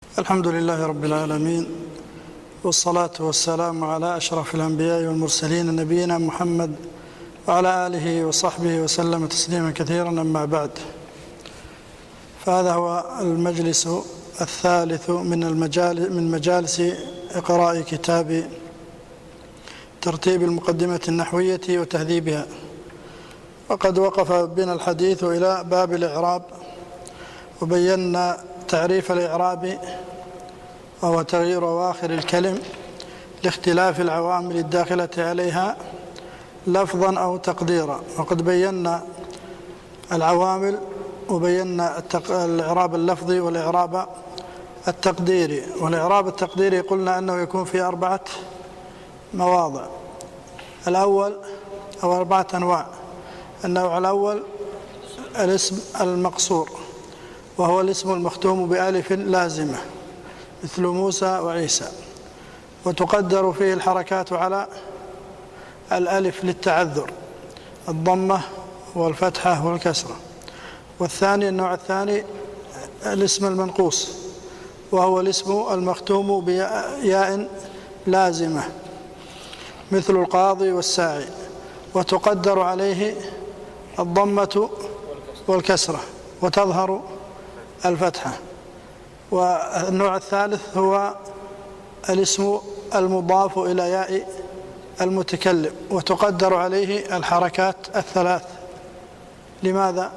الحمد لله رب العالمين، والصلاة والسلام على أشرف الأنبياء والمرسلين نبينا محمد وعلى آله وصحبه وسلم تسليما كثيرا. أما بعد، فهذا هو المجلس الثالث من مجالس إقراء كتاب ترتيب المقدمة النحوية وتهذيبها. وقد وقف بنا الحديث إلى باب الإعراب، وبينا تعريف الإعراب وهو تغيير أواخر الكلم لاختلاف العوامل الداخلة عليها لفظا أو تقديرا. وقد بينا العوامل وبينا الإعراب اللفظي والإعراب التقديري. والإعراب التقديري قلنا أنه يكون في 4 مواضع. الأول أو 4 أنواع. النوع الأول الاسم المقصور، وهو الاسم المختوم بألف لازمة مثل موسى وعيسى، وتقدر فيه الحركات على الألف للتعذر، الضمة والفتحة والكسرة. والثاني النوع الثاني الاسم المنقوص، وهو الاسم المختوم بياء لازمة مثل القاضي والساعي، وتقدر عليه الضمة والكسرة وتظهر الفتحة. والنوع الثالث هو الاسم المضاف إلى ياء المتكلم، وتقدر عليه الحركات 3. لماذا؟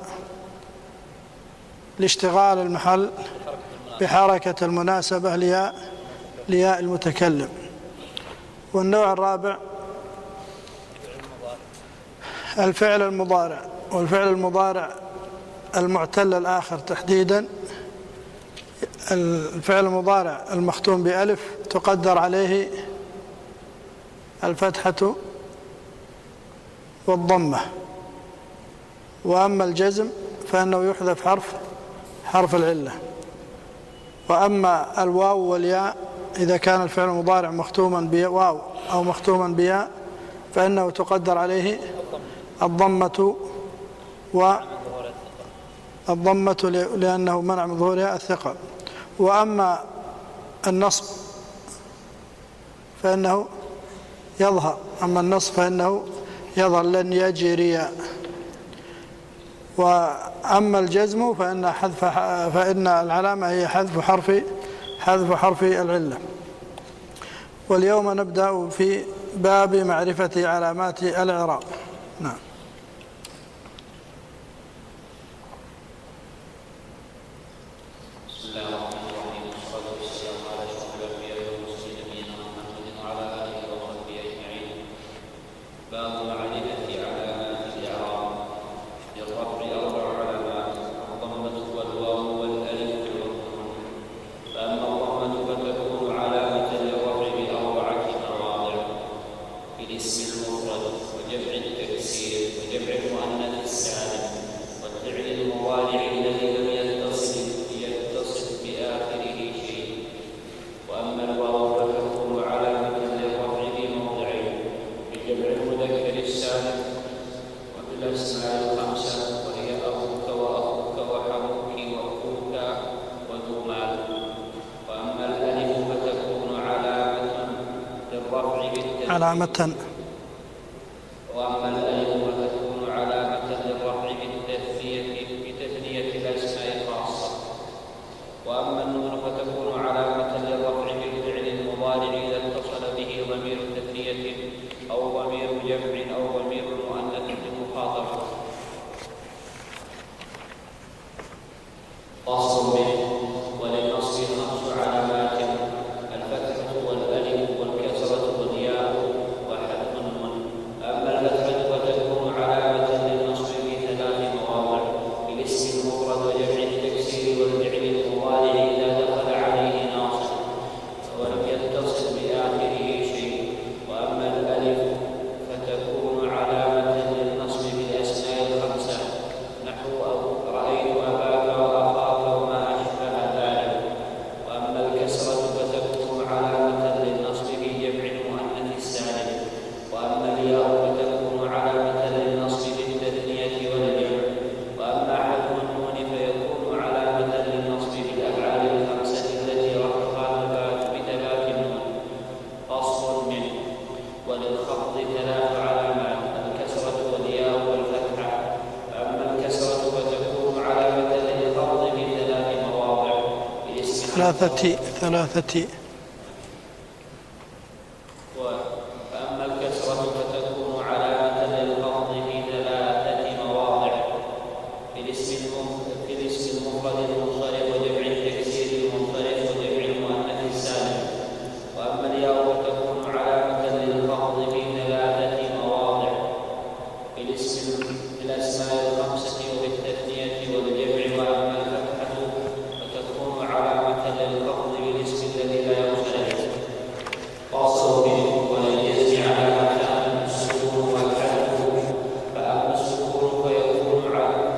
لاشتغال المحل بحركة المناسبة لياء المتكلم. والنوع الرابع الفعل المضارع، والفعل المضارع المعتل الآخر تحديدا. الفعل المضارع المختوم بألف تقدر عليه الفتحة والضمة. وأما الجزم فإنه يحذف حرف العلة. وأما الواو والياء إذا كان الفعل المضارع مختوما بواو أو مختوما بياء فإنه تقدر عليه الضمة لأنه منع من ظهورها الثقل. وأما النصب فإنه يظهر، أما النصب فإنه يظهر لن يجري. وأما الجزم فإن العلامة هي حذف حرف العلة. واليوم نبدأ في باب معرفة علامات الإعراب. نعم. علامة. وأما الألف فتكون علامة للرفع بتثنية الأسماء خاصة. وأما النون فتكون علامة للرفع بالفعل المضارع إذا اتصل به ضمير تثنية أو ضمير جمع أو ضمير مؤنث للمخاطبة. فصل به. وللنصب 5 علامات: الفتحة والألف والكسرة والياء وحذف ثلاثة. فأما الكسرة فتكون علامة للخفض في 3 مواضع: في الاسم المفرد المنصرف وجمع التكسير المنصرف وجمع المؤنث السالم. وأما الياء فتكون علامة للخفض في 3 مواضع: في الأسماء الخمسة وفي التثنية والجمع. وأما الفتحة فتكون علامة للخفض بالاسم الذي لا ينصرف واصل به وللجزم علامة السكون والحذف. فأما السكون فيكون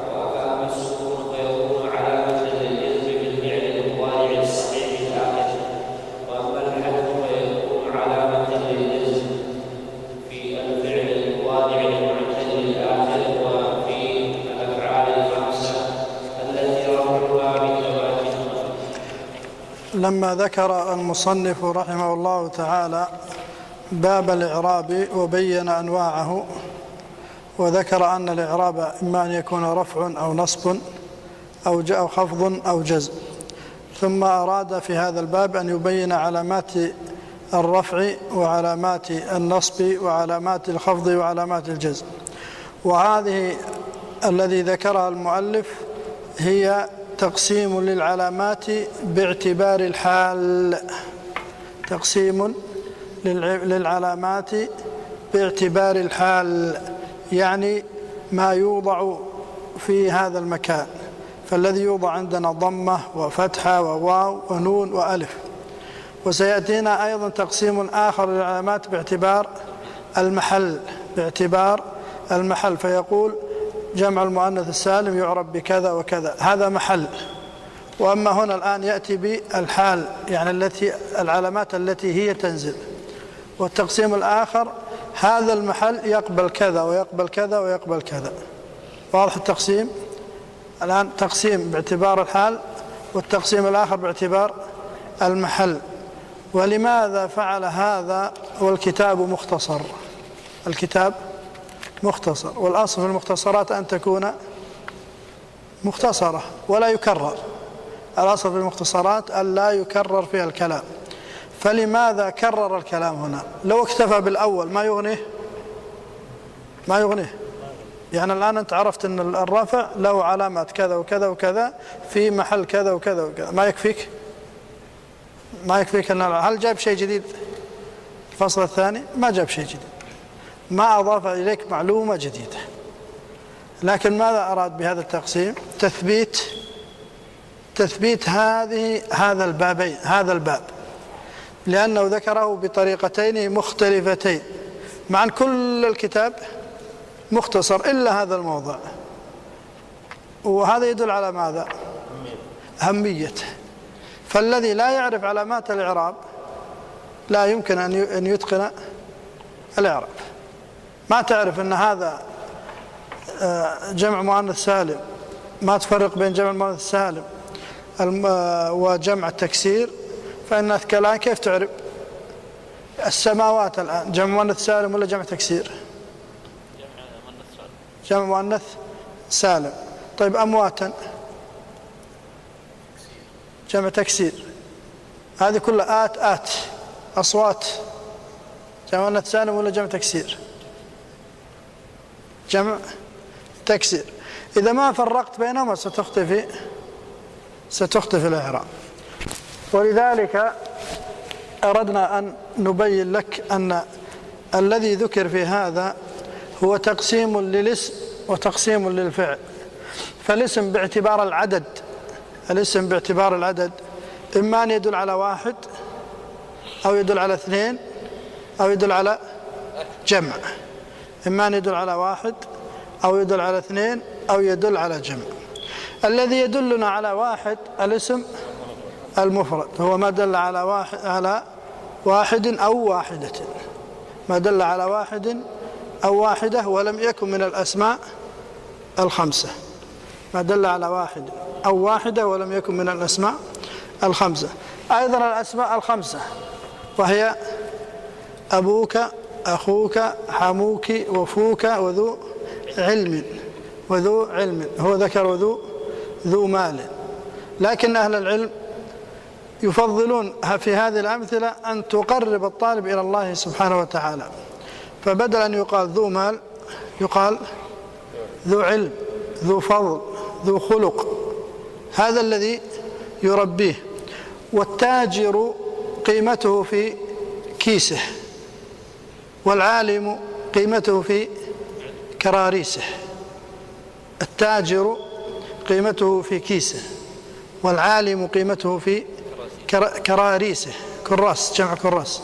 علامة للجزم بالفعل المضارع الصحيح الآخر. وأما الحذف فيكون علامة للجزم في الفعل المضارع المعتل الآخر وفي الأفعال الخمسة التي رفعها بثبات. لما ذكر المصنف رحمه الله تعالى باب الإعراب وبين أنواعه، وذكر أن الإعراب إما أن يكون رفع أو نصب أو خفض أو جزم، ثم أراد في هذا الباب أن يبين علامات الرفع وعلامات النصب وعلامات الخفض وعلامات الجزم. وهذه الذي ذكرها المؤلف هي تقسيم للعلامات باعتبار الحال، تقسيم للعلامات باعتبار الحال، يعني ما يوضع في هذا المكان. فالذي يوضع عندنا ضمة وفتحة وواو ونون وألف. وسيأتينا أيضا تقسيم آخر للعلامات باعتبار المحل، فيقول جمع المؤنث السالم يعرب بكذا وكذا، هذا محل. وأما هنا الآن يأتي بالحال، يعني العلامات التي هي تنزل. والتقسيم الآخر هذا المحل يقبل كذا ويقبل كذا ويقبل كذا. واضح التقسيم؟ الآن تقسيم باعتبار الحال، والتقسيم الآخر باعتبار المحل. ولماذا فعل هذا والكتاب مختصر؟ الكتاب مختصر، والأصل في المختصرات أن تكون مختصرة ولا يكرر. الأصل في المختصرات أن لا يكرر فيها الكلام. فلماذا كرر الكلام هنا؟ لو اكتفى بالأول ما يغنيه. يعني الآن أنت عرفت أن الرفع له علامات كذا وكذا وكذا في محل كذا وكذا وكذا، ما يكفيك هل جاب شيء جديد؟ الفصل الثاني ما جاب شيء جديد، ما أضاف إليك معلومة جديدة. لكن ماذا أراد بهذا التقسيم؟ تثبيت هذا الباب، لأنه ذكره بطريقتين مختلفتين، مع أن كل الكتاب مختصر إلا هذا الموضع. وهذا يدل على ماذا؟ أهميته. فالذي لا يعرف علامات الإعراب لا يمكن أن يتقن الإعراب. ما تعرف أن هذا جمع مؤنث سالم، ما تفرق بين جمع المؤنث السالم وجمع التكسير، فإنك الآن كيف تعرف؟ السماوات الآن جمع مؤنث سالم ولا جمع تكسير؟ جمع مؤنث سالم. طيب أمواتا جمع تكسير. هذه كلها آت أصوات جمع مؤنث سالم ولا جمع تكسير؟ جمع تكسير. إذا ما فرقت بينهما ستختفي الإعراب. ولذلك أردنا أن نبين لك أن الذي ذكر في هذا هو تقسيم للاسم وتقسيم للفعل. فالاسم باعتبار العدد إما أن يدل على واحد أو يدل على اثنين أو يدل على جمع. إما أن يدل على واحد أو يدل على اثنين أو يدل على جمع. الذي يدلنا على واحد الاسم المفرد، هو ما دل على واحد أو واحدة، ما دل على واحد أو واحدة ولم يكن من الأسماء الخمسة، ما دل على واحد أو واحدة ولم يكن من الأسماء الخمسة. أيضا الأسماء الخمسة وهي أبوك، أخوك، حموك، وفوك، وذو علم، هو ذكر ذو مال. لكن أهل العلم يفضلون في هذه الأمثلة أن تقرب الطالب إلى الله سبحانه وتعالى، فبدل أن يقال ذو مال يقال ذو علم، ذو فضل، ذو خلق، هذا الذي يربيه. والتاجر قيمته في كيسه، والعالم قيمته في كراريسه. التاجر قيمته في كيسه، والعالم قيمته في كراريسه. كراس، جمع كراس.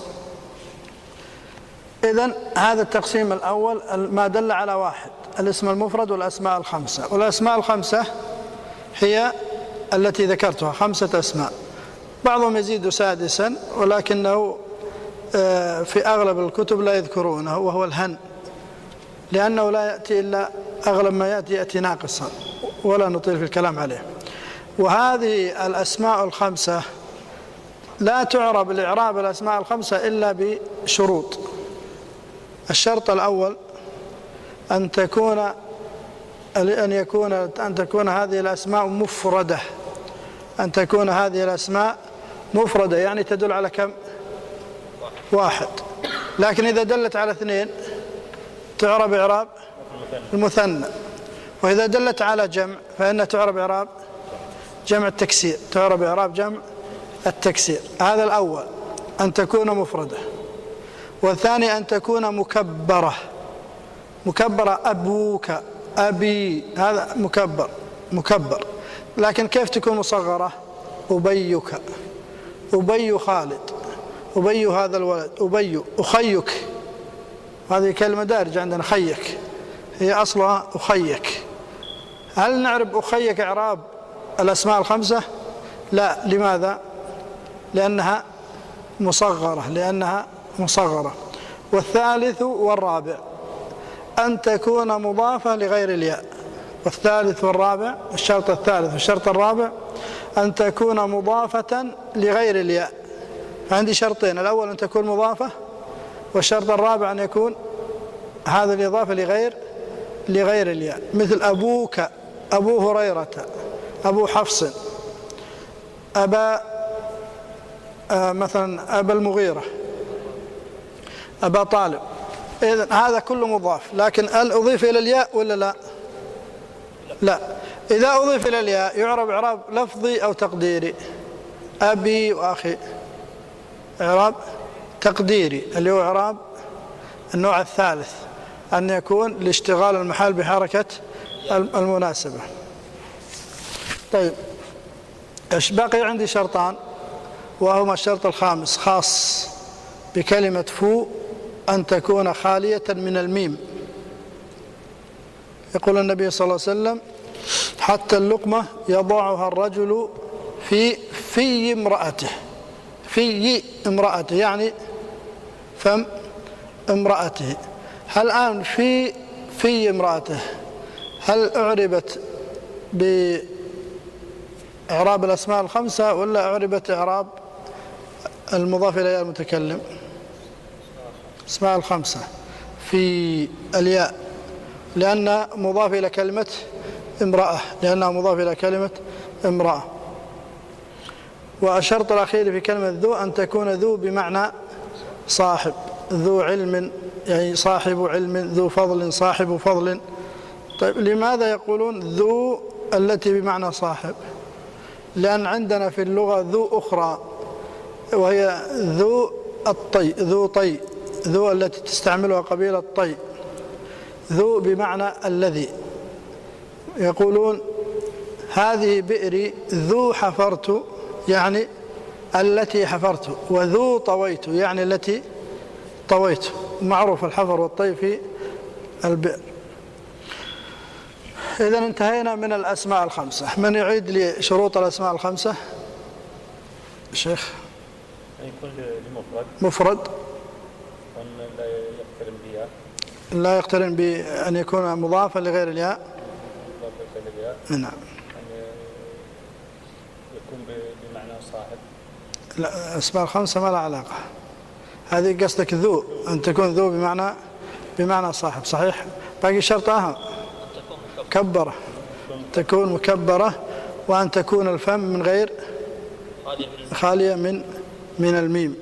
إذن هذا التقسيم الأول ما دل على واحد، الاسم المفرد والأسماء الخمسة. والأسماء الخمسة هي التي ذكرتها، 5 أسماء، بعضهم يزيد سادسا ولكنه في أغلب الكتب لا يذكرونه، وهو الهن، لأنه لا يأتي إلا أغلب ما يأتي ناقصا، ولا نطيل في الكلام عليه. وهذه الأسماء الخمسة لا تعرب الإعراب الأسماء الخمسة إلا بشروط. الشرط الأول أن تكون هذه الأسماء مفردة، أن تكون هذه الأسماء مفردة، يعني تدل على كم؟ واحد. لكن إذا دلت على 2 تعرب إعراب المثنى، وإذا دلت على جمع فإنها تعرب إعراب جمع التكسير، تعرب إعراب جمع التكسير. هذا الأول، أن تكون مفردة. والثاني أن تكون مكبرة. مكبرة، أبوك، أبي، هذا مكبر. لكن كيف تكون مصغرة؟ أبيك، أبي خالد، أبي هذا الولد، أبي، أخيك، هذه كلمة دارجة عندنا، خيك، هي أصلها أخيك. هل نعرف أخيك إعراب الأسماء الخمسة؟ لا. لماذا؟ لأنها مصغرة. والثالث والرابع أن تكون مضافة لغير الياء. والثالث والرابع، الشرط الثالث والشرط الرابع أن تكون مضافة لغير الياء. عندي شرطين، الأول أن تكون مضافة، والشرط الرابع أن يكون هذا الإضافة لغير الياء. مثل أبوك، أبو هريرة، أبو حفص، مثلا أبا المغيرة، أبا طالب. إذن هذا كله مضاف. لكن هل أضيف إلى الياء ولا لا؟ لا. إذا أضيف إلى الياء يعرب إعراب لفظي أو تقديري. أبي وأخي إعراب تقديري، اللي هو إعراب النوع الثالث، أن يكون لاشتغال المحل بحركة المناسبة. طيب، بقي عندي شرطان، وهما الشرط الخامس خاص بكلمة فو، أن تكون خالية من الميم. يقول النبي صلى الله عليه وسلم: حتى اللقمة يضعها الرجل في امرأته. في امرأته يعني فم امرأته. هل الآن في امرأته هل أعربت بإعراب الأسماء الخمسة ولا أعربت إعراب المضاف إلى المتكلم؟ أسماء الخمسة في الياء، لأن مضاف إلى كلمة امرأة، لأنها مضاف إلى كلمة امرأة. والشرط الأخير في كلمة ذو أن تكون ذو بمعنى صاحب، ذو علم يعني صاحب علم، ذو فضل صاحب فضل. طيب، لماذا يقولون ذو التي بمعنى صاحب؟ لأن عندنا في اللغة ذو أخرى، وهي ذو الطي، ذو طي، ذو التي تستعملها قبيلة طي، ذو بمعنى الذي. يقولون هذه بئري ذو حفرت، يعني التي حفرت، وذو طويت يعني التي طويت. معروف الحفر والطي في البئر. إذن انتهينا من الأسماء الخمسة. من يعيد لي شروط الأسماء الخمسة؟ الشيخ. يكون لمفرد، مفرد، لا يقترن بها، لا يقترن بأن يكون مضافا لغير الياء. نعم. يكون بمعنى صاحب. لا، الأسماء الخمسة ما لها علاقة. هذه قصدك ذو، أن تكون ذو بمعنى صاحب، صحيح. باقي شرط أهم، مكبرة، تكون مكبرة، وأن تكون الفم من غير خالية من الميم.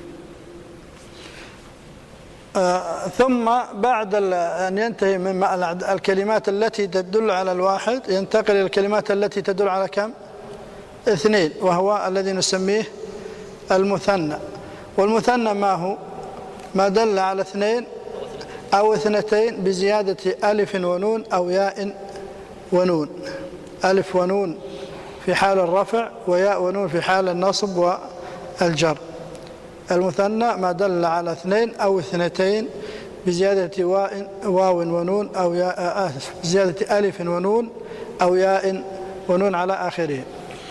ثم بعد أن ينتهي من الكلمات التي تدل على الواحد ينتقل إلى الكلمات التي تدل على كم؟ 2، وهو الذي نسميه المثنى. والمثنى ما هو؟ ما دل على 2 أو 2 بزيادة ألف ونون أو ياء ونون. ألف ونون في حال الرفع وياء ونون في حال النصب والجر. المثنى ما دل على 2 أو 2 بزيادة واو ونون أو ياء، بزيادة ألف ونون أو ياء ونون على آخره.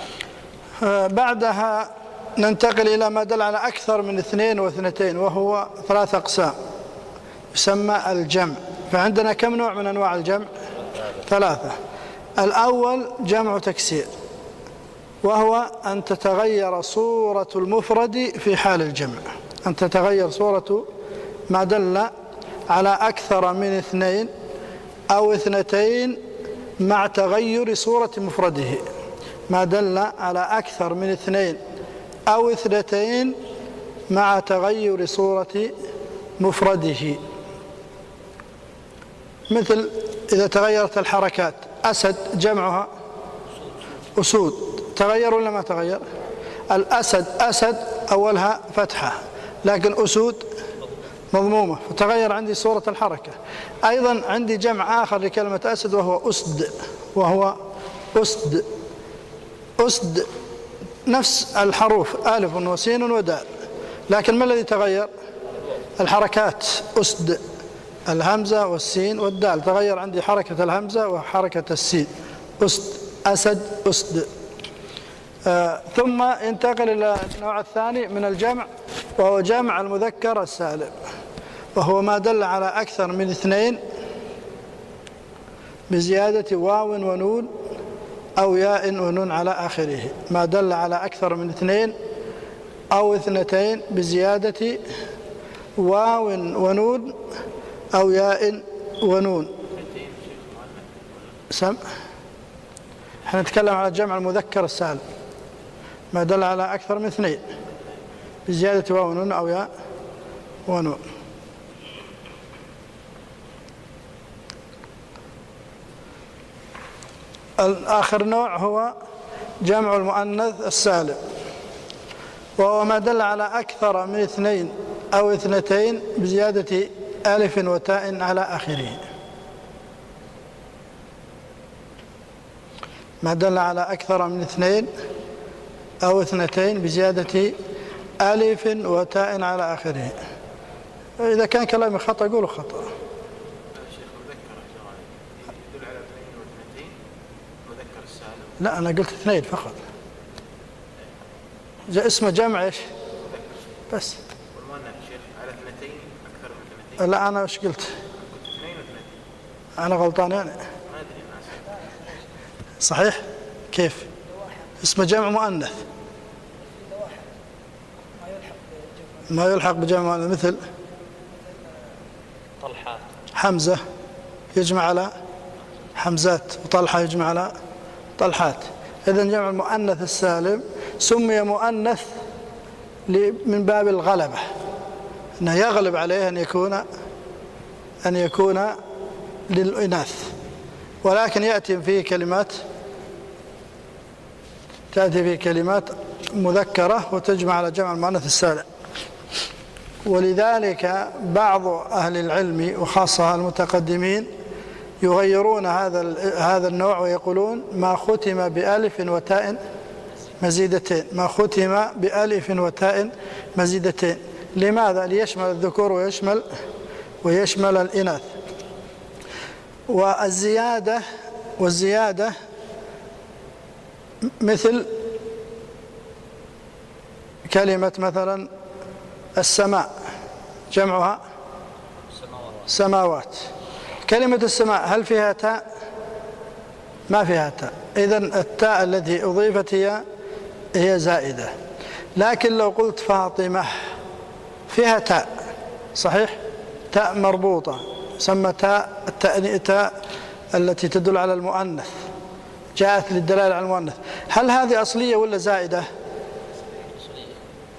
بعدها ننتقل إلى ما دل على أكثر من 2 و2، وهو 3 أقسام يسمى الجمع. فعندنا كم نوع من أنواع الجمع؟ 3. الأول جمع تكسير، وهو أن تتغير صورة المفرد في حال الجمع، أن تتغير صورة ما دل على أكثر من 2 أو 2 مع تغير صورة مفرده. ما دل على أكثر من 2 أو 2 مع تغير صورة مفرده. مثل إذا تغيرت الحركات، أسد جمعها أسود، تغير ولا ما تغير؟ الأسد أسد أولها فتحة، لكن أسود مضمومة، فتغير عندي صورة الحركة. أيضا عندي جمع آخر لكلمة أسد وهو أسد. أسد نفس الحروف ألف وسين ودال، لكن ما الذي تغير؟ الحركات. أسد الهمزة والسين والدال، تغير عندي حركة الهمزة وحركة السين. أسد أسد أسد. ثم ينتقل إلى النوع الثاني من الجمع، وهو جمع المذكر السالم، وهو ما دل على أكثر من 2 بزيادة واو ونون أو ياء ونون على آخره. ما دل على أكثر من 2 أو 2 بزيادة واو ونون أو ياء ونون. احنا نتكلم على جمع المذكر السالم، ما دل على أكثر من 2 بزيادة واو ونون أو ياء ونون. الآخر نوع هو جمع المؤنث السالم، وهو ما دل على أكثر من 2 أو 2 بزيادة ألف وتاء على آخره. ما دل على أكثر من 2 أو 2 بزيادة ألف وتاء على آخره. إذا كان كلامي خطأ قولوا خطأ. لا، أنا قلت 2 فقط. اسمه جمع إيش بس. على 2 أكثر من 2. لا، أنا إيش قلت؟ 2 أنا غلطان يعني. ما أدري. صحيح؟ كيف؟ اسمه جمع مؤنث ما يلحق بجمع مؤنث، مثل طلحات، حمزة يجمع على حمزات، وطلحة يجمع على طلحات. إذن جمع المؤنث السالم سمي مؤنث من باب الغلبة، أنه يغلب عليه أن يكون للإناث، ولكن تأتي فيه كلمات مذكرة وتجمع على جمع المؤنث السالم. ولذلك بعض أهل العلم وخاصة المتقدمين يغيرون هذا النوع ويقولون ما ختم بألف وتاء مزيدتين. ما ختم بألف وتاء مزيدتين. لماذا؟ ليشمل الذكور ويشمل الإناث. والزيادة مثل كلمة مثلا السماء جمعها سماوات. كلمة السماء هل فيها تاء؟ ما فيها تاء. إذن التاء التي أضيفت هي زائدة. لكن لو قلت فاطمة فيها تاء، صحيح؟ تاء مربوطة سمى تاء التي تدل على المؤنث، جاءت للدلالة على المؤنث. هل هذه أصلية ولا زائدة؟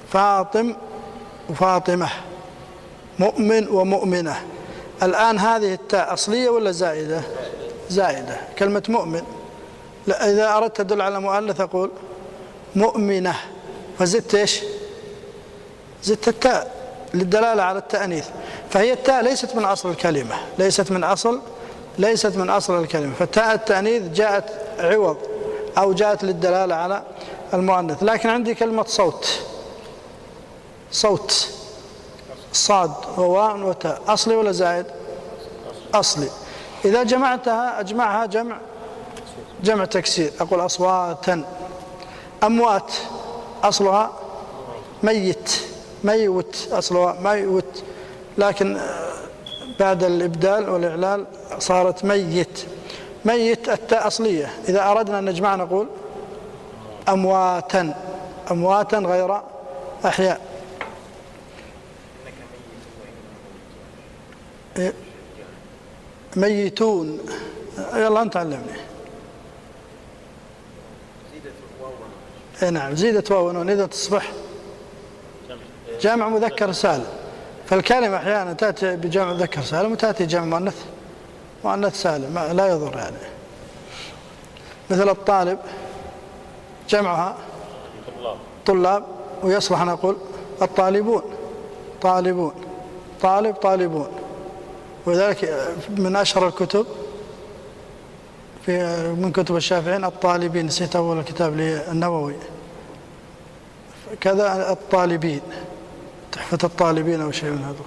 فاطم وفاطمة، مؤمن ومؤمنة. الآن هذه التاء أصلية ولا زائدة؟ زائدة. كلمة مؤمن إذا أردت تدل على مؤنث أقول مؤمنة، فزدت إيش؟ زدت التاء للدلالة على التأنيث. فهي التاء ليست من أصل الكلمة، ليست من أصل الكلمة. فالتاء التأنيث جاءت عوض أو جاءت للدلالة على المؤنث. لكن عندي كلمة صوت، صاد وواء وتاء، أصلي ولا زائد؟ أصلي. إذا جمعتها أجمعها جمع تكسير، أقول أصواتا. أموات أصلها ميوت أصلها ميوت، لكن بعد الإبدال والإعلال صارت ميت التاء أصلية. إذا أردنا أن نجمع نقول أمواتا غير أحياء. ميتون. يلا أنت علمني. نعم زيدت واو ونون إذا تصبح جمع مذكر سالم. فالكلمة أحيانا تأتي بجمع مذكر سالم وتأتي جمع مؤنث سالم، لا يضر يعني. مثل الطالب جمعها طلاب، ويصلح أن أقول الطالبون، طالبون. وذلك من أشهر الكتب من كتب الشافعين الطالبين، نسيت أول الكتاب للنووي كذا، الطالبين، تحفة الطالبين أو شيء من هذا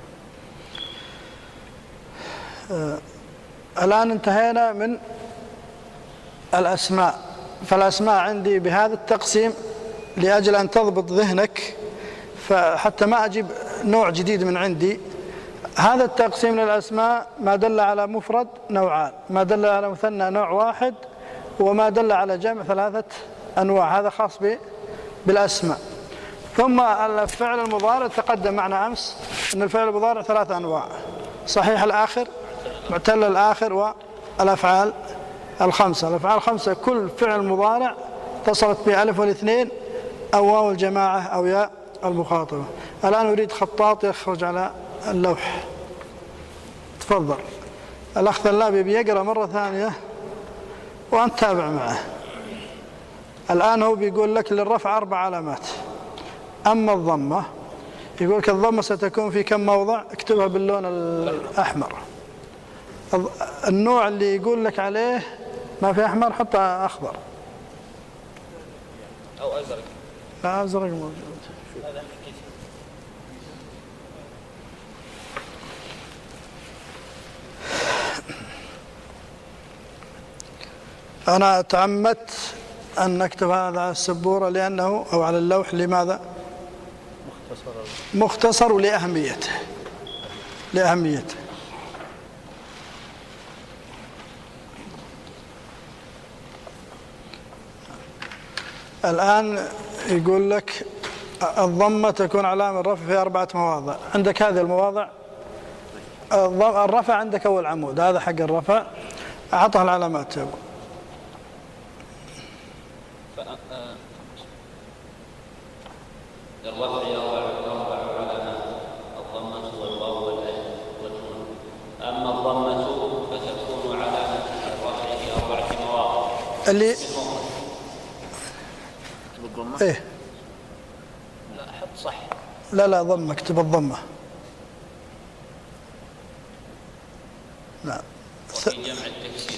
القبيل. الآن انتهينا من الأسماء. فالأسماء عندي بهذا التقسيم لأجل أن تضبط ذهنك، فحتى ما أجيب نوع جديد من عندي. هذا التقسيم للأسماء ما دل على مفرد نوعان، ما دل على مثنى نوع واحد، وما دل على جمع 3 أنواع. هذا خاص بالأسماء. ثم الفعل المضارع تقدم معنا أمس أن الفعل المضارع 3 أنواع: صحيح الآخر، معتل الآخر، والأفعال الخمسة. الأفعال الخمسة كل فعل مضارع اتصلت به ألف والاثنين أو واو الجماعة أو ياء المخاطبة. الآن أريد خطاط يخرج على اللوح. تفضل الأخ ثلابي بيقرأ مرة ثانية وأنت تابع معه. الآن هو بيقول لك للرفع 4 علامات. أما الضمة يقول لك الضمة ستكون في كم موضع، اكتبها باللون الأحمر. النوع اللي يقول لك عليه ما في أحمر حطها أخضر أو أزرق. لا أزرق موجود. أنا تعمدت أن نكتب هذا على السبورة لأنه أو على اللوح. لماذا؟ مختصر ولأهميته. الآن يقول لك الضمة تكون علامة الرفع في 4 مواضع. عندك هذه المواضع. الرفع عندك أول عمود، هذا حق الرفع، أعطها العلامات. للرفع 4 علامات: الضمة والواو والألف والنون. أما الضمة فتكون علامة الرفع في 4 مواضع. اللي بالضمة؟ إيه؟ لا حط صح. لا ضمة، اكتب الضمة. نعم. وفي جمع التكسير.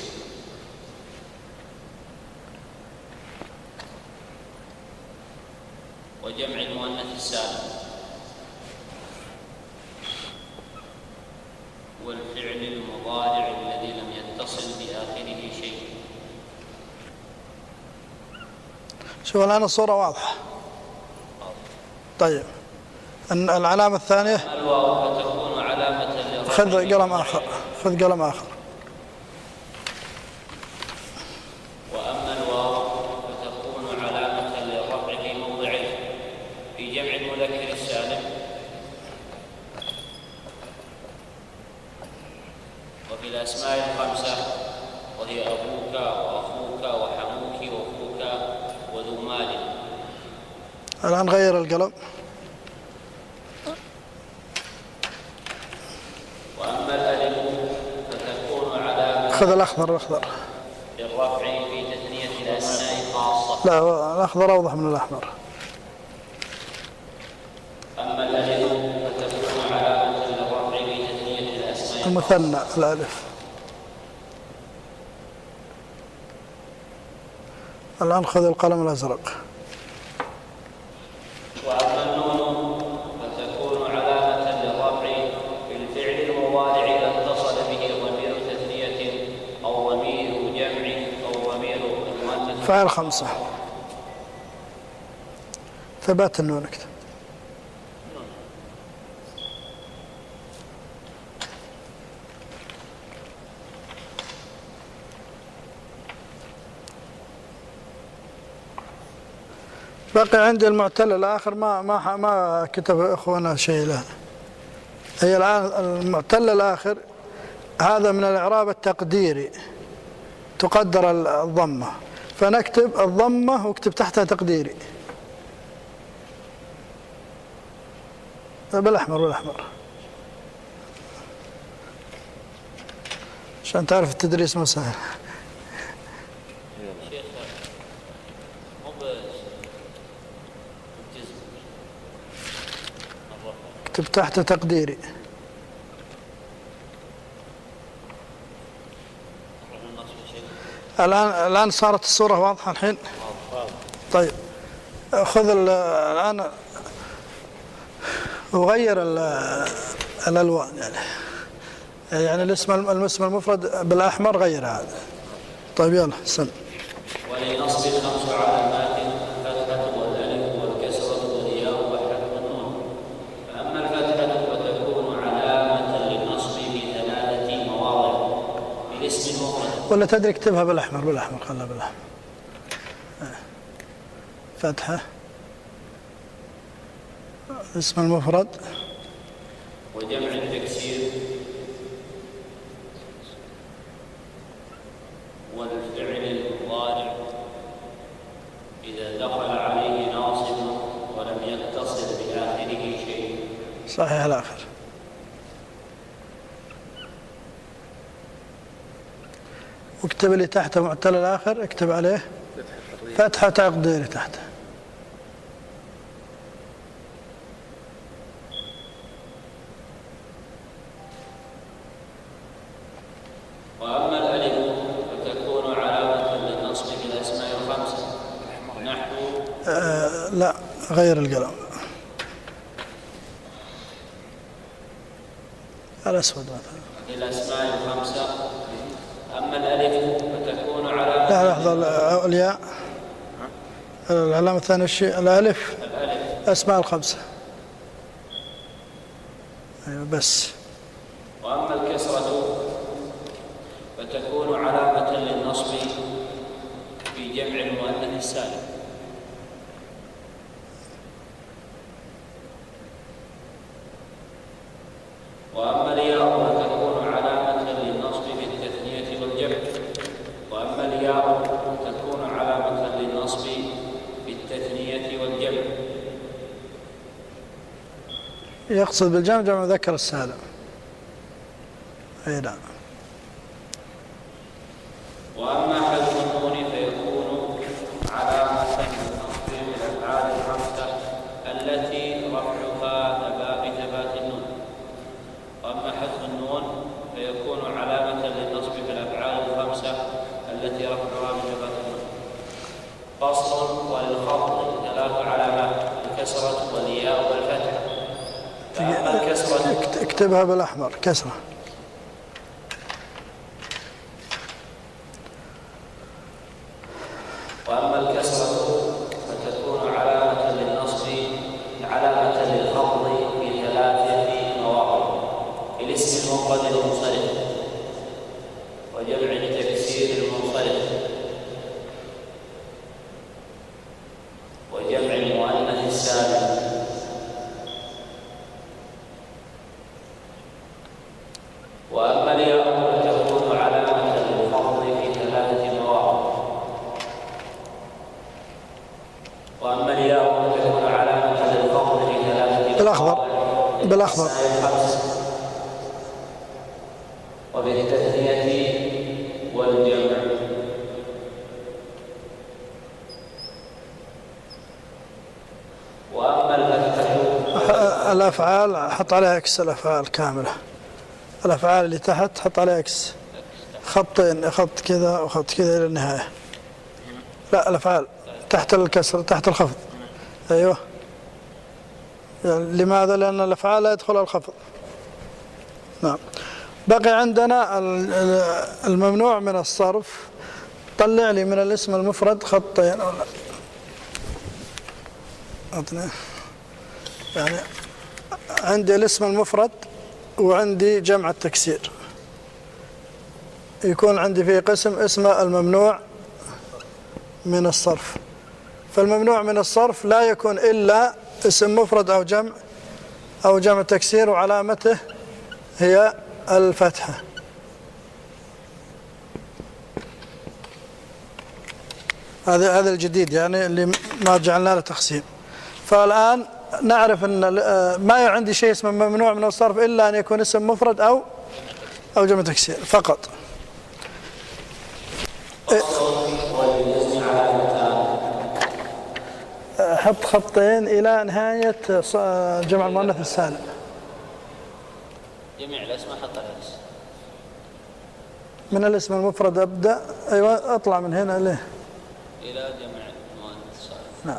وجمع المؤنث السالم. والفعل المضارع الذي لم يتصل بآخره شيء. شوف الآن الصورة واضحة. طيب العلامة الثانية. الواو فتكون علامة للرفع. خذ قلم آخر. وأما الواو فتكون علامة للرفع في موضعين: في جمع المذكر السالم، وفي الأسماء الخمسة، وهي أبوك وأخوك وحموك وأخوك وذو مال. الآن غير القلم. وأما الألف فتكون علامة خذ الأخضر للرفع في تثنية الأسماء خاصة. لا الأخضر أوضح من الأحمر. أما الألف فتكون علامة للرفع في تثنية الأسماء المثنى الألف. الآن خذ القلم الأزرق. وأما النون فتكون علامة للرفع في الفعل المضارع إذا اتصل به ضمير تثنية أو ضمير جمع أو ضمير المؤنث. فعل 5. ثبات النون اكتب. بقي عندي المعتل الآخر ما كتب إخوانا شيء له. هي الآن المعتل الآخر هذا من الإعراب التقديري، تقدر الضمة، فنكتب الضمة واكتب تحتها تقديري بالأحمر عشان تعرف التدريس مسهل. اكتب تحت تقديري. الآن صارت الصورة واضحة الحين. طيب خذ الآن وغير الألوان يعني الاسم المفرد بالأحمر غير هذا. طيب يلا سم. ولنصب 5 علامات الفتحة والألف والكسرة والياء وحذف النون. فأما الفتحة فتكون علامة للنصب في 3 مواضع بالاسم المفرد. ولا تدري اكتبها بالأحمر خلها بالأحمر. فتحة اسم المفرد وجمع التكسير والفعل المضارع إذا دخل عليه ناصب ولم يتصل بآخره شيء. صحيح الآخر. واكتب لي تحت معتل الآخر اكتب عليه فتحة تقديري تحته. وأما الألف فتكون علامة للنصب في الأسماء 5 نحو لا غير القلم الأسود مثلا للأسماء 5. أما الألف فتكون علامة. لا لحظة الياء العلامة الثانية الشيء الألف أسماء 5. أيوة بس. وأما الكسرة فتكون علامة للنصب في جمع المؤنث السالم. وأما الياء فتكون علامة للنصب في التثنية والجمع. وأما الياء تكون علامة للنصب في التثنية والجمع. يقصد بالجمع جمع مذكر السالم. أي نعم. وأما حذف النون فيكون علامة للنصب بالأفعال 5 التي رفعها بثبات النون. وأما حذف النون فيكون علامة للنصب بالأفعال 5 التي رفعها بثبات النون. فصل. وللخفض 3 علامات الكسرة والياء والفتحة. فأما الكسرة اكتبها بالأحمر كسرة. وأما الكسرة فتكون علامة للنصب علامة للخفض في 3 مواضع الاسم المفرد المنصرف وجمع التكسير المنصرف وجمع المؤنث السالم. وأما الياء فتكون علامة للخفض في 3 مواضع بالأخضر وبالتثنية والجمع. وأما الأفعال حط عليها اكس، الأفعال كاملة، الأفعال اللي تحت حط عليها اكس، خطين، خط كذا وخط كذا إلى النهاية. لا الأفعال تحت الكسر تحت الخفض. أيوه يعني لماذا؟ لأن الأفعال لا يدخل الخفض. نعم. بقي عندنا الممنوع من الصرف. طلع لي من الاسم المفرد خطين أو لا يعني عندي الاسم المفرد وعندي جمع التكسير، يكون عندي فيه قسم اسمه الممنوع من الصرف. فالممنوع من الصرف لا يكون إلا اسم مفرد أو جمع تكسير، وعلامته هي الفتحة. هذا الجديد يعني اللي ما جعلنا له تقسيم. فالآن نعرف أن ما عندي شيء اسمه ممنوع من الصرف إلا أن يكون اسم مفرد أو جمع تكسير فقط. حط خطين إلى نهاية جمع المؤنث السالم. جميع الأسماء حط الأكس. من الاسم المفرد أبدأ. أيوة أطلع من هنا ليه إلى جمع المؤنث السالم. نعم.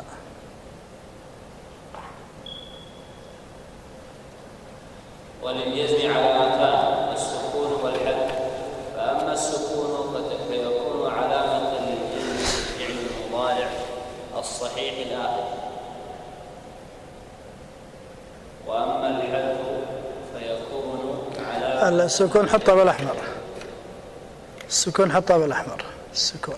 وللجزم علامتان، السكون والحذف. فأما السكون فيكون علامة للجزم فعل المضارع الصحيح الآخر، وأما الحذف فيكون علامة السكون حطها بالأحمر. السكون حطها بالأحمر. السكون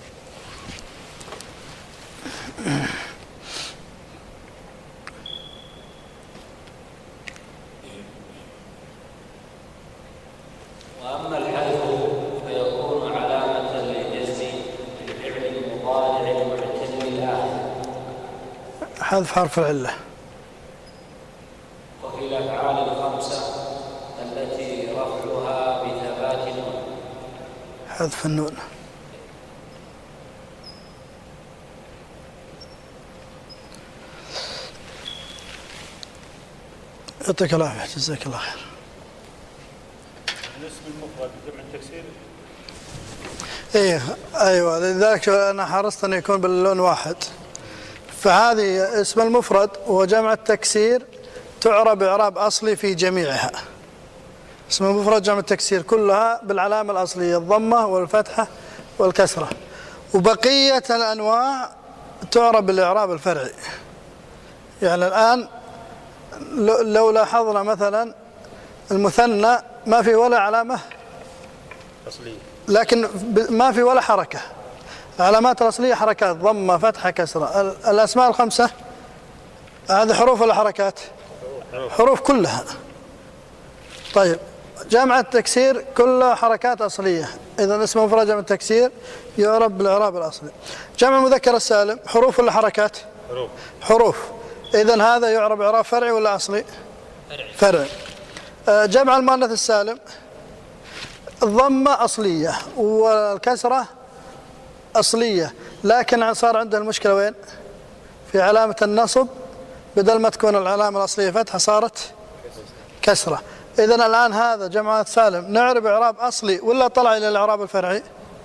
وأما الحذف فيكون علامة للجزم لفعل المضارع المعتل الآخر. حذف حرف العلة. وفي الأفعال الخمسة التي رفعها بثبات النون. حذف النون. يعطيك العافية، جزاك الله خير. الاسم المفرد جمع التكسير. ايوه لذلك انا حرصت ان يكون باللون واحد. فهذه اسم المفرد وجمع التكسير تعرب اعراب اصلي في جميعها. اسم المفرد جمع التكسير كلها بالعلامه الاصليه الضمه والفتحه والكسره، وبقيه الانواع تعرب بالاعراب الفرعي. يعني الان لو لاحظنا مثلا المثنى ما في ولا علامه أصلية، لكن ما في ولا حركة. علامات الأصلية حركات ضمة فتحة كسرة. الأسماء الخمسة هذه حروف ولا حركات؟ حروف كلها. طيب جمع التكسير كلها حركات أصلية، إذا اسم مفرد جمع التكسير يعرب بالإعراب الأصلي. جمع المذكر السالم حروف ولا حركات؟ حروف. إذا هذا يعرب إعراب فرعي ولا أصلي؟ فرعي. جمع المؤنث السالم الضمة أصلية والكسرة أصلية، لكن صار عندها المشكلة وين؟ في علامة النصب، بدل ما تكون العلامة الأصلية فتحة صارت كسرة. إذن الآن هذا جمع سالم نعرب إعراب أصلي ولا طلع إلى الإعراب الفرعي؟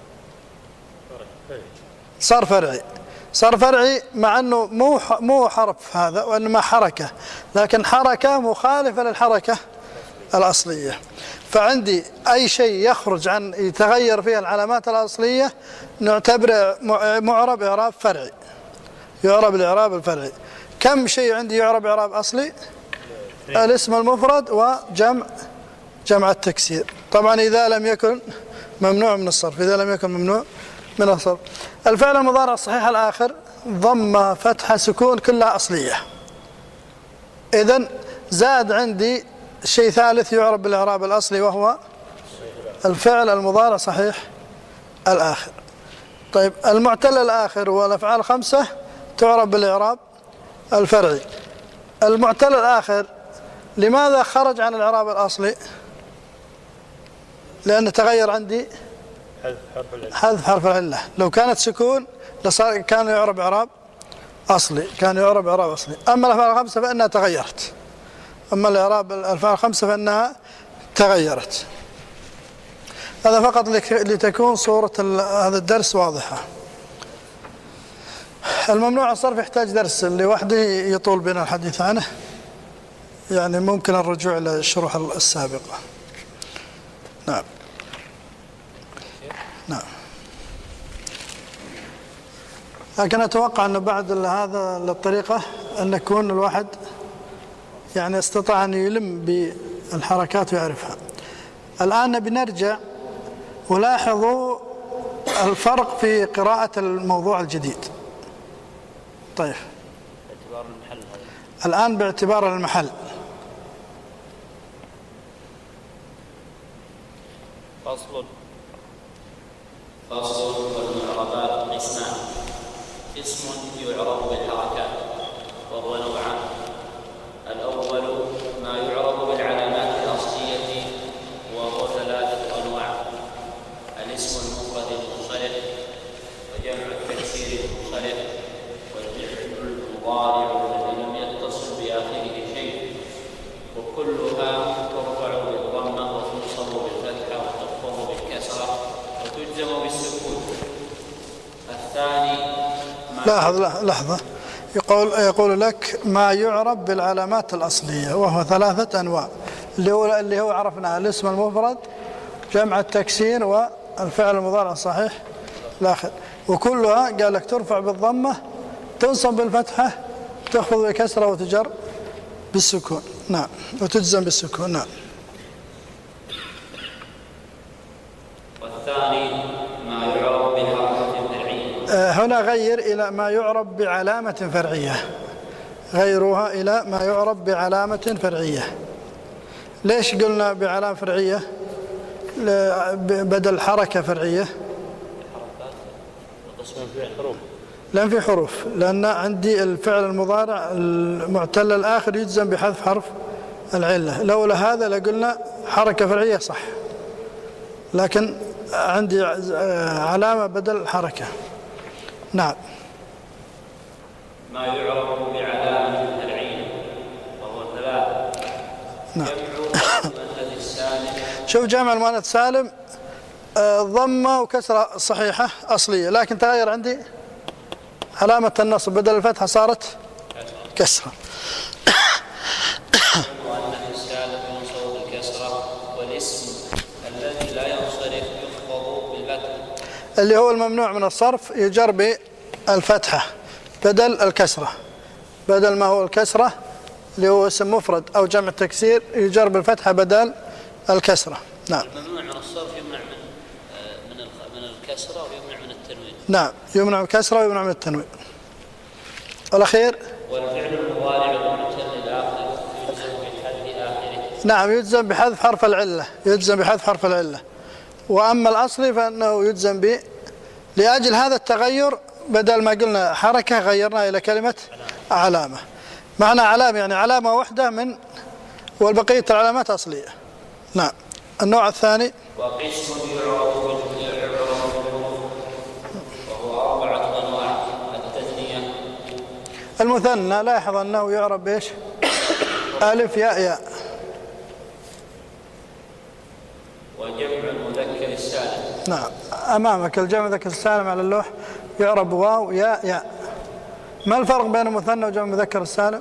صار فرعي. صار فرعي مع أنه مو حرف هذا، وإنما حركة، لكن حركة مخالفة للحركة الأصلية. فعندي أي شيء يخرج عن يتغير فيها العلامات الأصلية نعتبره معرب إعراب فرعي، يعرب الإعراب الفرعي. كم شيء عندي يعرب إعراب أصلي؟ الاسم المفرد وجمع التكسير. طبعا إذا لم يكن ممنوع من الصرف، إذا لم يكن ممنوع من الصرف. الفعل المضارع الصحيح الآخر ضمة فتحة سكون كلها أصلية. إذن زاد عندي شيء ثالث يعرب بالإعراب الأصلي وهو الفعل المضارع صحيح الآخر. طيب المعتل الآخر والأفعال الخمسة تعرب بالإعراب الفرعي. المعتل الآخر لماذا خرج عن الإعراب الأصلي؟ لأنه تغير عندي حذف حرف العلة. لو كانت سكون لصار كان يعرب إعراب أصلي، كان يعرب إعراب أصلي. أما الأفعال الخمسة فإنها تغيرت، أما الإعراب الأفعال الخمسة فإنها تغيرت. هذا فقط لتكون صورة هذا الدرس واضحة. الممنوع الصرف يحتاج درس لوحده يطول بنا الحديث عنه، يعني ممكن الرجوع إلى الشروح السابقة. نعم نعم. لكن أتوقع أنه بعد هذا الطريقة أن يكون الواحد يعني استطاع أن يلم بالحركات ويعرفها. الآن بنرجع ولاحظوا الفرق في قراءة الموضوع الجديد. طيب باعتبار المحل هذا. الآن باعتبار المحل. فصل والمعربات قسمان: قسم يعرب بالحركات وهو نوعان. الأول ما يعرب بالعلامات الأصلية وهو 3 أنواع: الاسم المفرد المنصرف، وجمع التكسير المنصرف، والفعل المضارع الذي لم يتصل بآخره شيء، وكلها ترفع بالضمة وتنصب بالفتحة وتخفض بالكسرة وتجزم بالسكون. الثاني لحظة يقول لك ما يعرب بالعلامات الأصلية وهو 3 أنواع، اللي هو عرفنا الاسم المفرد، جمع التكسير، والفعل المضارع الصحيح الآخر. وكلها قال لك ترفع بالضمة، تنصب بالفتحة، تخفض بالكسرة، وتجر بالسكون. نعم، وتجزم بالسكون. نعم. والثاني ما يعرب بحركة فرعية. هنا غير إلى ما يعرب بعلامة فرعية، غيرها إلى ما يعرب بعلامة فرعية. ليش قلنا بعلامة فرعية بدل حركة فرعية؟ لأن في حروف، لأن عندي الفعل المضارع المعتل الآخر يجزم بحذف حرف العلة. لولا هذا لقلنا حركة فرعية صح، لكن عندي علامة بدل حركة. نعم. ما يعرف بعلامة فرعية وهو 3. نعم. جمع المؤنث السالم. شوف جمع المؤنث سالم ضمة وكسرة صحيحة أصلية، لكن تغير عندي علامة النصب، بدل الفتحة صارت كسرة. المؤنث السالم ينصب بالكسرة، والاسم الذي لا ينصرف يخفض بالفتح. اللي هو الممنوع من الصرف يجر بالفتحة بدل الكسرة، بدل ما هو الكسرة اللي هو اسم مفرد أو جمع تكسير يجر بالفتحة بدل الكسرة. نعم. الممنوع من الصرف يمنع من الكسرة ويمنع من التنوين. نعم، يمنع من الكسرة ويمنع من التنوين. والأخير والفعل المضارع المعتل الآخر يجزم بحذف آخره. نعم، يجزم بحذف حرف العلة، يجزم بحذف حرف العلة. وأما الأصلي فإنه يجزم لأجل هذا التغير بدل ما قلنا حركة غيرنا إلى كلمة علامة. معنى علامة يعني علامة واحدة من، والبقية العلامات أصلية. نعم. النوع الثاني وقسم يعرف بالحروف وهو 4 أنواع: التثنية. المثنى لاحظ أنه يعرف بإيش؟ ألف ياء ياء. وجمع المذكر السالم. نعم، أمامك الجمع المذكر السالم على اللوح يعرب واو ياء ياء. ما الفرق بين المثنى وجمع المذكر السالم؟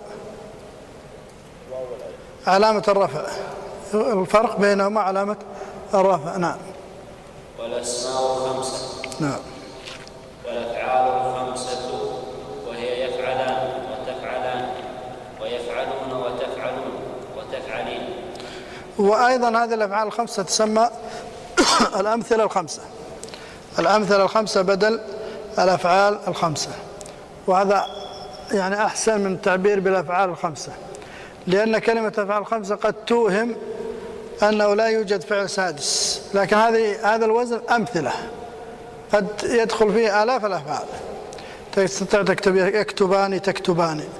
علامة الرفع، الفرق بينهما علامة الرفع. نعم. والأسماء 5. نعم. والأفعال 5 وهي يفعلان وتفعلان ويفعلون وتفعلون وتفعلين. وأيضا هذه الأفعال 5 تسمى الأمثلة 5. الأمثلة 5 بدل الأفعال 5، وهذا يعني أحسن من التعبير بالأفعال 5، لأن كلمة أفعال 5 قد توهم أنه لا يوجد فعل سادس، لكن هذا الوزن أمثلة قد يدخل فيه آلاف الأفعال. تستطيع تكتب يكتبان تكتبان،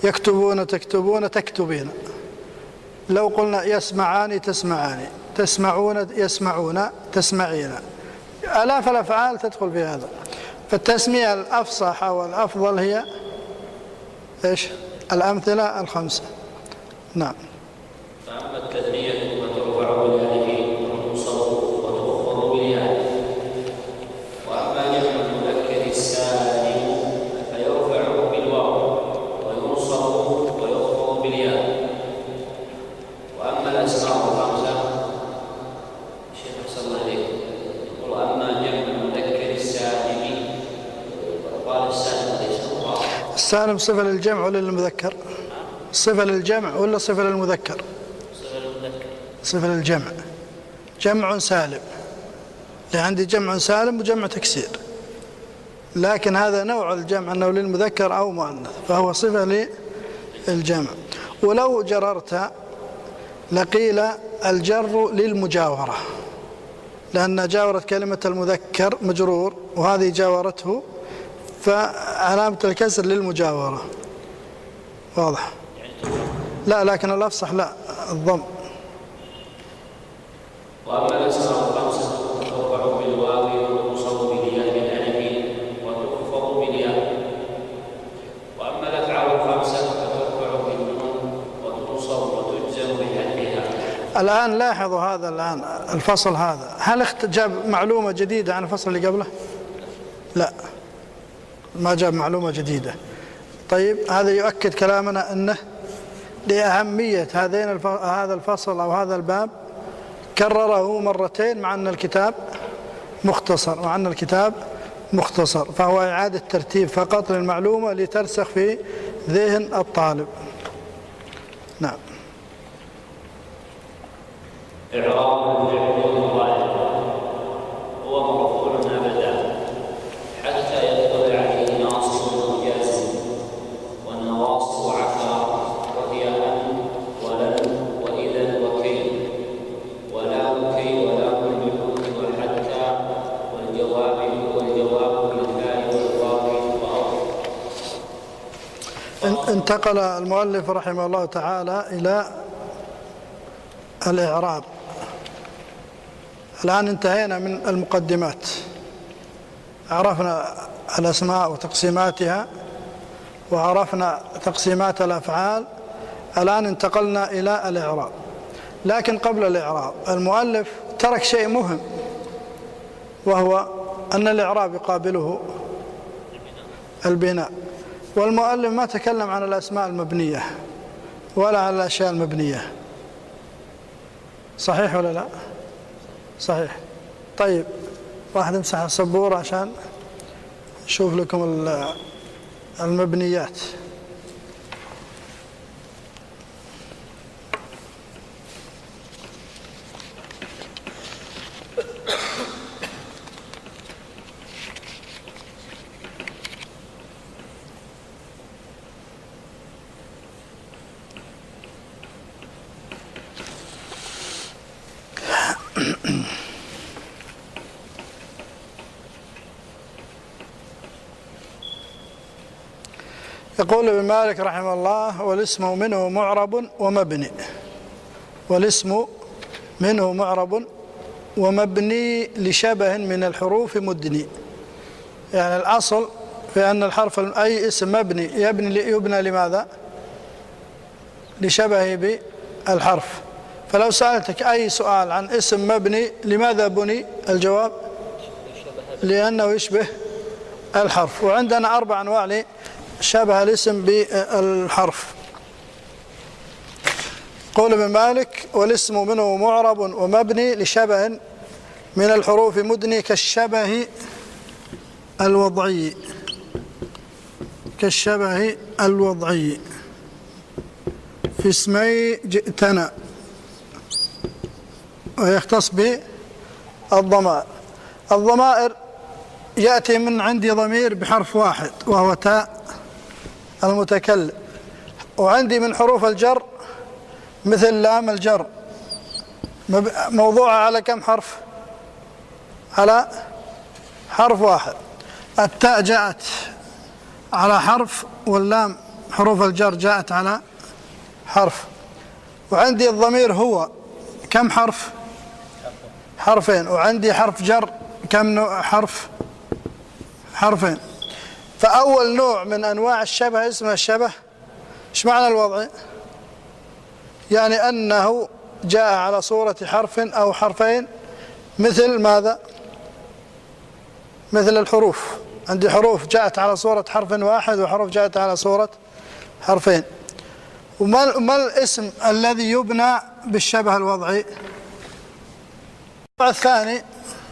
يكتبون تكتبون تكتبين. لو قلنا يسمعان تسمعان، تسمعون يسمعون تسمعين، آلاف الأفعال تدخل في هذا. فالتسمية الأفصح والأفضل هي إيش؟ الأمثلة الخمسة. نعم. فأما التثنية فترفع بالألف وتنصب وتخفض بالياء. وأما جمع المذكر السالم فيرفع بالواو وينصب ويخفض بالياء. وأما الأسماء الخمسة الشيخ أحسن الله إليك يقول أما جمع المذكر السالم، قال السالم ليس الله. السالم صفة للجمع ولا للمذكر؟ صفة للجمع ولا صفة للمذكر؟ صفة للجمع. جمع سالم، عندي جمع سالم وجمع تكسير، لكن هذا نوع الجمع أنه للمذكر أو مؤنث، فهو صفة للجمع. ولو جررت لقيل الجر للمجاورة، لأن جاورت كلمة المذكر مجرور وهذه جاورته، فعلامة الكسر للمجاورة. واضح؟ لا، لكن الأفصح لا، الضم. وأما الأسماء الخمسة فترفع بالواو وتنصب بالياء بالألف وتخفض بالياء. وأما الأفعال الخمسة فترفع بالنون وتنصب وتجزم بحذفها. الآن لاحظوا هذا، الآن الفصل هذا هل جاب معلومة جديدة عن الفصل اللي قبله؟ لا، ما جاب معلومة جديدة. طيب هذا يؤكد كلامنا أنه لأهمية هذا الفصل أو هذا الباب كرره مرتين، مع أن الكتاب مختصر، فهو إعادة ترتيب فقط للمعلومة لترسخ في ذهن الطالب. نعم. إعراب الفعل المضارع هو مرفوع أبدا حتى يدخل عليه ناصب وجازم، والنواصب عشرة وهي أن ولن وإذا وكي ولا كي ولا الجحود وحتى والجواب بالفاء والواو وأو. انتقل المؤلف رحمه الله تعالى إلى الإعراب. الآن انتهينا من المقدمات، عرفنا الأسماء وتقسيماتها وعرفنا تقسيمات الأفعال. الآن انتقلنا إلى الإعراب. لكن قبل الإعراب المؤلف ترك شيء مهم، وهو أن الإعراب يقابله البناء. والمؤلف ما تكلم عن الأسماء المبنية ولا عن الأشياء المبنية. صحيح ولا لا؟ صحيح. طيب واحد امسح السبورة عشان نشوف لكم المبنيات. يقول ابن مالك رحمه الله: والاسم منه معرب ومبني. والاسم منه معرب ومبني لشبه من الحروف مدني. يعني الأصل في أن الحرف أي اسم مبني يبنى لماذا؟ لشبهه بالحرف. فلو سألتك أي سؤال عن اسم مبني لماذا بني؟ الجواب لأنه يشبه الحرف. وعندنا 4 أنواع شبه الاسم بالحرف. قول ابن مالك: والاسم منه معرب ومبني لشبه من الحروف مدني كالشبه الوضعي. كالشبه الوضعي في اسمي جئتنا، ويختص بالضمائر. الضمائر يأتي من عندي ضمير بحرف واحد وهو تاء المتكلم، وعندي من حروف الجر مثل لام الجر موضوعة على كم حرف؟ على حرف واحد. التاء جاءت على حرف واللام حروف الجر جاءت على حرف. وعندي الضمير هو كم حرف؟ حرفين. وعندي حرف جر كم نوع حرف؟ حرفين. فأول نوع من أنواع الشبه اسمه الشبه. إيش معنى الوضع؟ يعني أنه جاء على صورة حرف أو حرفين، مثل ماذا؟ مثل الحروف. عندي حروف جاءت على صورة حرف واحد وحروف جاءت على صورة حرفين. وما الاسم الذي يبنى بالشبه الوضعي؟ النوع الثاني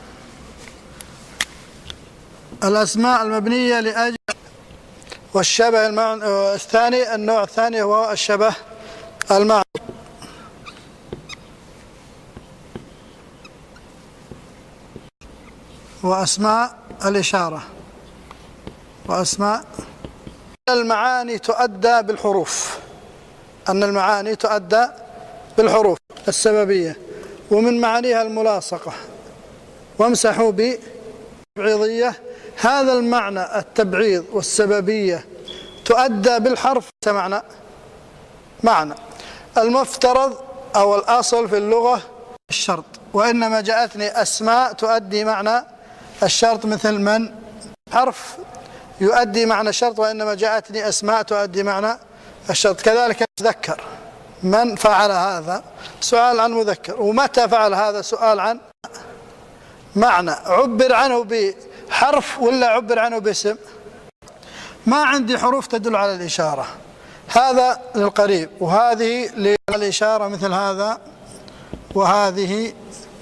الأسماء المبنية لأجل والشبه الثاني. النوع الثاني هو الشبه المعنى. وأسماء الإشارة. وأسماء المعاني تؤدى بالحروف. أن المعاني تؤدى بالحروف السببية، ومن معانيها الملاصقة. وامسحوا بتبعيضية. هذا المعنى التبعيض والسببية تؤدى بالحرف معنى المفترض أو الأصل في اللغة الشرط، وإنما جاءتني أسماء تؤدي معنى الشرط، مثل من حرف يؤدي معنى الشرط، وإنما جاءتني أسماء تؤدي معنى الشرط. كذلك مذكر، من فعل هذا سؤال عن مذكر، ومتى فعل هذا سؤال عن معنى. عبر عنه بحرف ولا عبر عنه باسم؟ ما عندي حروف تدل على الإشارة، هذا للقريب وهذه للإشارة مثل هذا، وهذه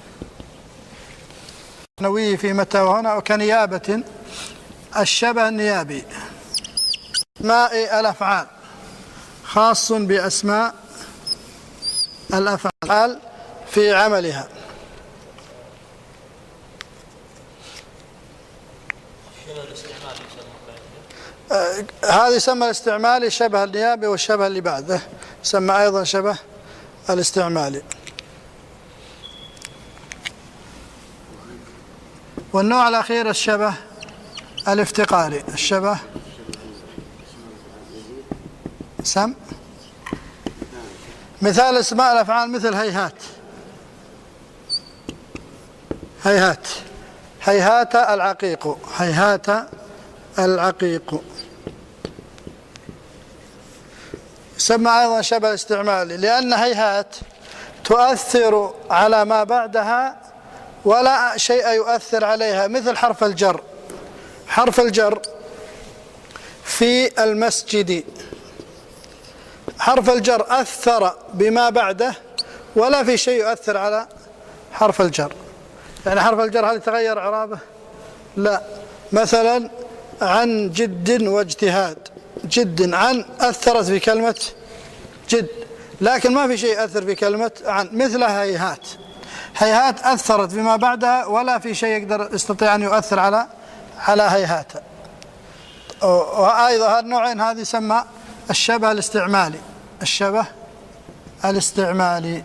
نوي في متى وهنا. وكنيابة الشبه النيابي. أسماء الأفعال خاص بأسماء الأفعال في عملها. هذا يسمى الاستعمالي الشبه النيابي، والشبه اللي بعده يسمى أيضا شبه الاستعمالي. والنوع الأخير الشبه الافتقاري. الشبه مثال اسماء الأفعال مثل هيهات. هيهات، هيهات العقيق، هيهات العقيق. يسمى أيضا شبه استعمالي، لأن هيهات تؤثر على ما بعدها ولا شيء يؤثر عليها، مثل حرف الجر. حرف الجر في المسجد، حرف الجر أثر بما بعده ولا في شيء يؤثر على حرف الجر. يعني حرف الجر هل تغير إعرابه؟ لا. مثلا عن جد واجتهاد، جد عن أثرت في كلمة جد، لكن ما في شيء يؤثر في كلمة عن. مثل هيهات، هيهات أثرت بما بعدها ولا في شيء يستطيع أن يؤثر على هيهات. وأيضا هذا النوعين هذا يسمى الشبه الاستعمالي. الشبه الاستعمالي،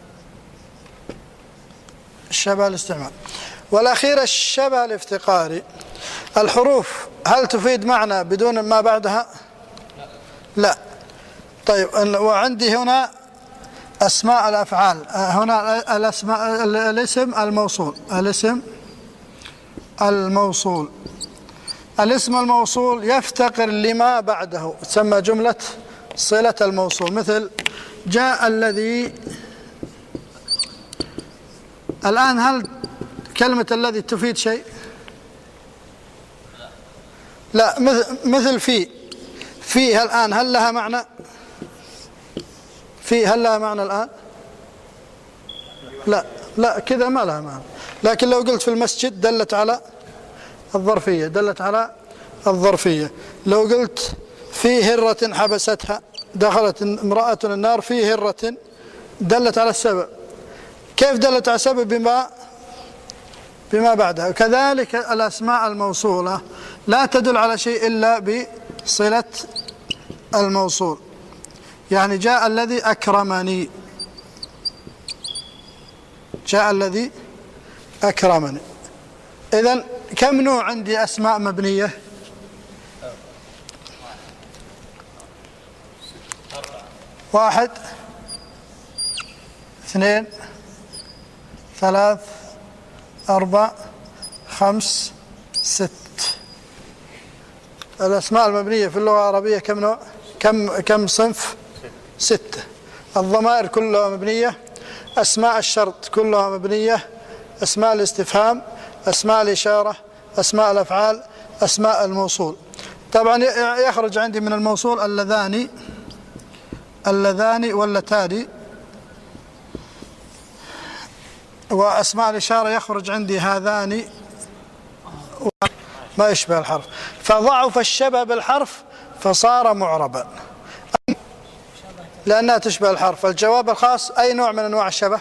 الشبه الاستعمالي. والأخير الشبه الافتقاري. الحروف هل تفيد معنى بدون ما بعدها؟ لا. طيب، وعندي هنا أسماء الأفعال. هنا الأسماء، الاسم الموصول. الاسم الموصول. الاسم الموصول يفتقر لما بعده، تسمى جملة صلة الموصول. مثل جاء الذي. الآن هل كلمة الذي تفيد شيء؟ لا. مثل في الآن هل لها معنى؟ هل لها معنى الآن؟ لا كذا ما لها معنى. لكن لو قلت في المسجد دلت على الظرفية، دلت على الظرفية. لو قلت في هرة حبستها، دخلت امرأة النار في هرة، دلت على السبب. كيف دلت على السبب؟ بما بعدها. كذلك الأسماء الموصولة لا تدل على شيء إلا بصلة الموصول. يعني جاء الذي أكرمني، جاء الذي أكرمني. إذن كم نوع عندي أسماء مبنية؟ 1 2 3 4 5 6. الأسماء المبنية في اللغة العربية كم نوع؟ كم صنف؟ 6. الضمائر كلها مبنية، أسماء الشرط كلها مبنية، أسماء الاستفهام، أسماء الإشارة، أسماء الأفعال، أسماء الموصول. طبعا يخرج عندي من الموصول اللذان واللتان، وأسماء الإشارة يخرج عندي هذان ما يشبه الحرف، فضعف الشبه بالحرف فصار معربا لأنها تشبه الحرف. الجواب الخاص أي نوع من أنواع الشبه؟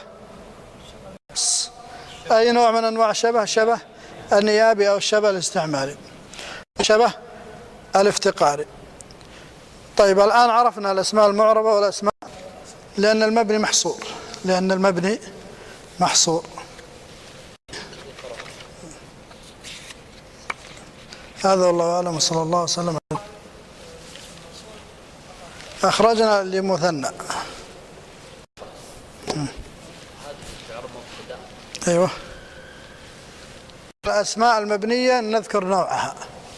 أي نوع من أنواع الشبه؟ شبه النيابي أو الشبه الاستعمالي، شبه الافتقاري. طيب الآن عرفنا الأسماء المعربة والأسماء، لأن المبني محصور. هذا والله أعلم، وصلى الله وسلم. أخرجنا لمثنى. أيوة. الأسماء المبنية نذكر نوعها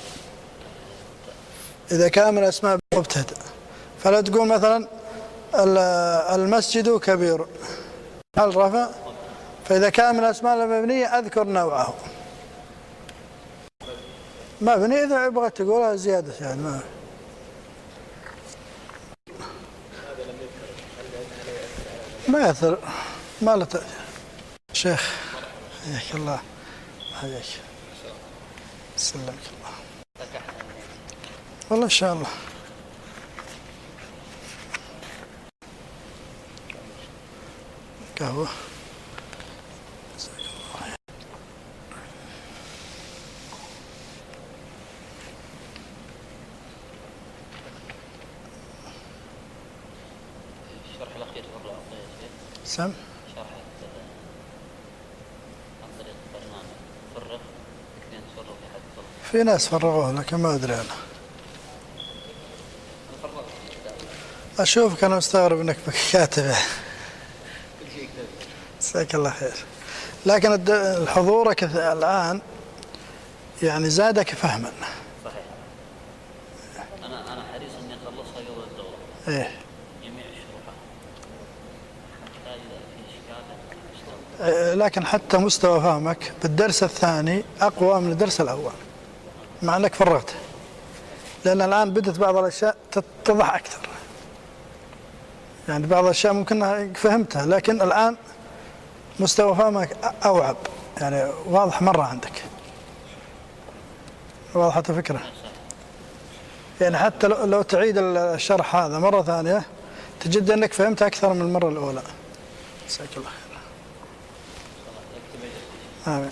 إذا كان من الأسماء مبتدأ، فلا تقول مثلا المسجد كبير، هل رفع؟ فإذا كان من الأسماء المبنية أذكر نوعه. مبني إذا بغيت تقولها زيادة يعني ما يأثر، ما له تأثير. شيخ حياك الله، حياك، سلمك الله. والله إن شاء الله. قهوة. الشرح الأخير فرغ سم؟ شرح عن طريق برنامج فرغ، اثنين تفرغ في حد فرغ. في ناس فرغوه لكن ما أدري أنا. أشوفك أنا مستغرب أنك كاتبه. جزاك الله خير. لكن حضورك الآن يعني زادك فهما. صحيح. أنا حريص إني أخلصها قبل الدورة. إيه. جميع الشروحات. حتى إذا في إشكال. لكن حتى مستوى فهمك بالدرس الثاني أقوى من الدرس الأول، مع أنك فرغته، لأن الآن بدت بعض الأشياء تتضح أكثر. يعني بعض الأشياء ممكن فهمتها، لكن الآن مستوى فهمك أوعب، يعني واضح مرة عندك، واضحة الفكرة. يعني حتى لو تعيد الشرح هذا مرة ثانية تجد أنك فهمت أكثر من المرة الأولى. جزاك الله خير. آمين.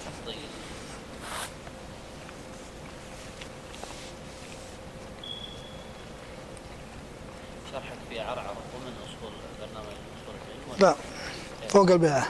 شرحك في عرعر ومن أصول برنامج أصول العلم؟ لا، فوق البيعة.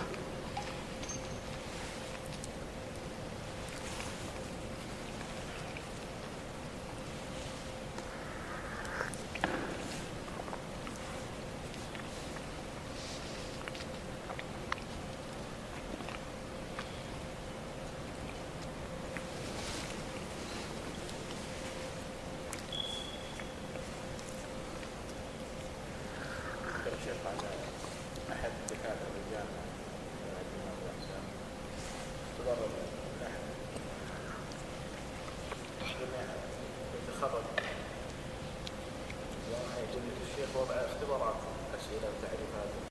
الشيخ وضع اختبارات أسئلة وتعريفات